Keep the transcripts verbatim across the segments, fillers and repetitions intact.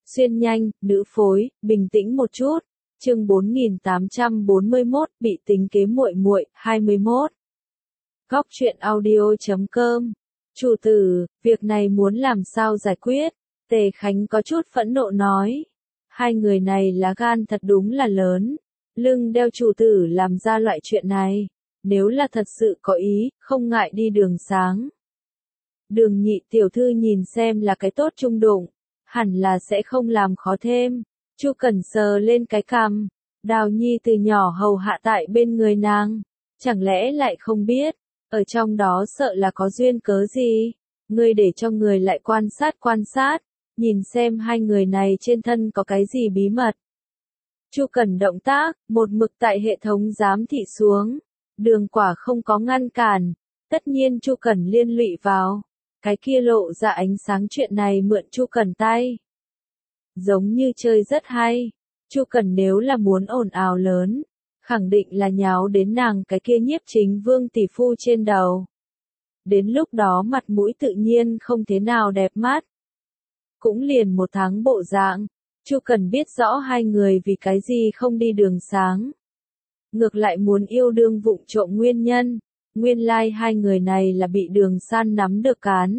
Xuyên nhanh, nữ phối, bình tĩnh một chút. Chương bốn nghìn tám trăm bốn mươi mốt, bị tính kế muội muội, hai mươi mốt. Góc truyện audio chấm com. Chủ tử, việc này muốn làm sao giải quyết? Tề Khánh có chút phẫn nộ nói. Hai người này lá gan thật đúng là lớn. Lưng đeo chủ tử làm ra loại chuyện này. Nếu là thật sự có ý, không ngại đi đường sáng. Đường nhị tiểu thư nhìn xem là cái tốt trung đụng. Hẳn là sẽ không làm khó thêm. Chu Cẩn sờ lên cái cằm. Đào Nhi từ nhỏ hầu hạ tại bên người nàng. Chẳng lẽ lại không biết. Ở trong đó sợ là có duyên cớ gì. Ngươi để cho người lại quan sát quan sát. Nhìn xem hai người này trên thân có cái gì bí mật. Chu Cẩn động tác, một mực tại hệ thống giám thị xuống. Đường Quả không có ngăn cản. Tất nhiên Chu Cẩn liên lụy vào. Cái kia lộ ra ánh sáng chuyện này mượn Chu Cẩn tay. Giống như chơi rất hay. Chu Cẩn nếu là muốn ồn ào lớn, khẳng định là nháo đến nàng cái kia Nhiếp Chính Vương tỷ phu trên đầu. Đến lúc đó mặt mũi tự nhiên không thế nào đẹp mắt. Cũng liền một tháng bộ dạng, Chu Cẩn biết rõ hai người vì cái gì không đi đường sáng. Ngược lại muốn yêu đương vụng trộm nguyên nhân. Nguyên lai like hai người này là bị Đường San nắm được cán.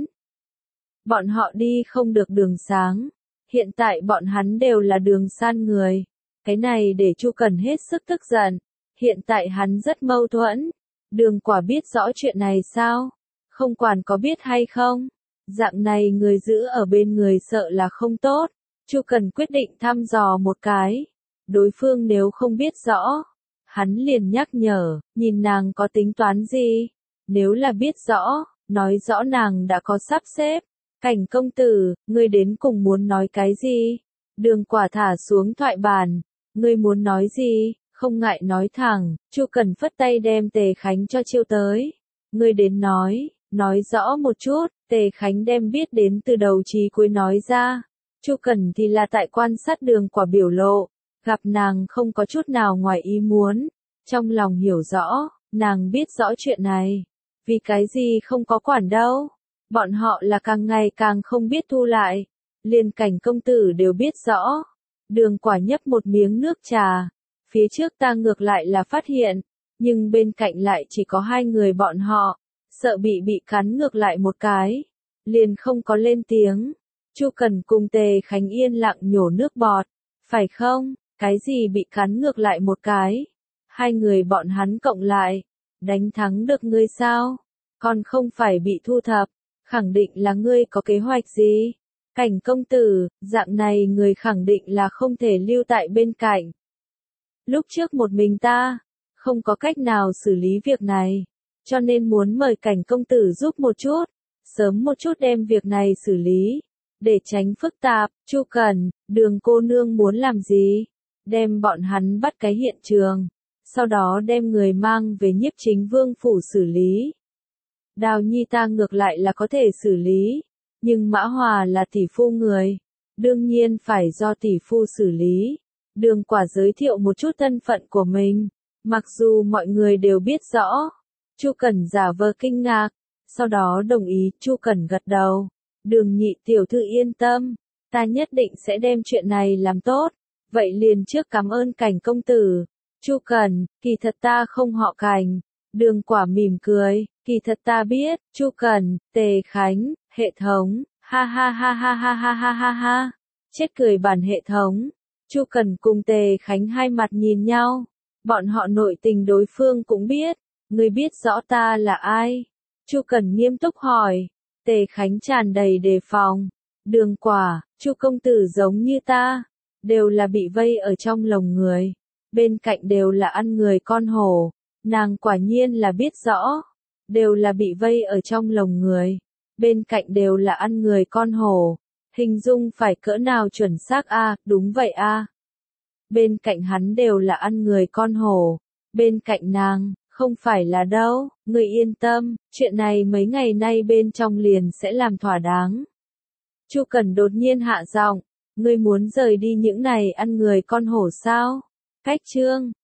Bọn họ đi không được đường sáng. Hiện tại bọn hắn đều là Đường San người. Cái này để Chu Cẩn hết sức tức giận. Hiện tại hắn rất mâu thuẫn. Đường Quả biết rõ chuyện này sao? Không quản có biết hay không? Dạng này người giữ ở bên người sợ là không tốt. Chu Cẩn quyết định thăm dò một cái. Đối phương nếu không biết rõ. Hắn liền nhắc nhở, nhìn nàng có tính toán gì. Nếu là biết rõ, nói rõ nàng đã có sắp xếp. Cảnh công tử, ngươi đến cùng muốn nói cái gì? Đường Quả thả xuống thoại bàn. Ngươi muốn nói gì? Không ngại nói thẳng. Chu Cẩn phất tay đem Tề Khánh cho chiêu tới. Ngươi đến nói, nói rõ một chút. Tề Khánh đem biết đến từ đầu chí cuối nói ra. Chu Cẩn thì là tại quan sát Đường Quả biểu lộ. Gặp nàng không có chút nào ngoài ý muốn. Trong lòng hiểu rõ, nàng biết rõ chuyện này. Vì cái gì không có quản đâu. Bọn họ là càng ngày càng không biết thu lại. Liên Cảnh công tử đều biết rõ. Đường Quả nhấp một miếng nước trà. Phía trước ta ngược lại là phát hiện. Nhưng bên cạnh lại chỉ có hai người bọn họ. Sợ bị bị cắn ngược lại một cái. Liền không có lên tiếng. Chu Cẩn cùng Tề Khánh yên lặng nhổ nước bọt. Phải không? Cái gì bị cắn ngược lại một cái? Hai người bọn hắn cộng lại. Đánh thắng được ngươi sao? Còn không phải bị thu thập. Khẳng định là ngươi có kế hoạch gì? Cảnh công tử, dạng này người khẳng định là không thể lưu tại bên cạnh. Lúc trước một mình ta, không có cách nào xử lý việc này. Cho nên muốn mời cảnh công tử giúp một chút. Sớm một chút đem việc này xử lý. Để tránh phức tạp, Chu Cẩn, Đường cô nương muốn làm gì? Đem bọn hắn bắt cái hiện trường. Sau đó đem người mang về Nhiếp Chính Vương phủ xử lý. Đào Nhi ta ngược lại là có thể xử lý. Nhưng Mã Hòa là tỷ phu người. Đương nhiên phải do tỷ phu xử lý. Đường Quả giới thiệu một chút thân phận của mình. Mặc dù mọi người đều biết rõ. Chu Cẩn giả vờ kinh ngạc. Sau đó đồng ý, Chu Cẩn gật đầu. Đường nhị tiểu thư yên tâm. Ta nhất định sẽ đem chuyện này làm tốt. Vậy liền trước cảm ơn Cảnh công tử. Chu Cẩn, kỳ thật ta không họ Cảnh. Đường Quả mỉm cười, kỳ thật ta biết. Chu Cẩn, Tề Khánh, hệ thống, ha ha ha ha ha ha ha ha ha. Chết cười bản hệ thống. Chu Cẩn cùng Tề Khánh hai mặt nhìn nhau. Bọn họ nội tình đối phương cũng biết. Ngươi biết rõ ta là ai? Chu Cẩn nghiêm túc hỏi. Tề Khánh tràn đầy đề phòng. Đường Quả, Chu công tử giống như ta. Đều là bị vây ở trong lồng người. Bên cạnh đều là ăn người con hổ. Nàng quả nhiên là biết rõ. Đều là bị vây ở trong lồng người. Bên cạnh đều là ăn người con hổ. Hình dung phải cỡ nào chuẩn xác a? À, đúng vậy a. À. Bên cạnh hắn đều là ăn người con hổ. Bên cạnh nàng, không phải là đâu. Ngươi yên tâm, chuyện này mấy ngày nay bên trong liền sẽ làm thỏa đáng. Chu Cẩn đột nhiên hạ giọng. Ngươi muốn rời đi những này ăn người con hổ sao? Cách chương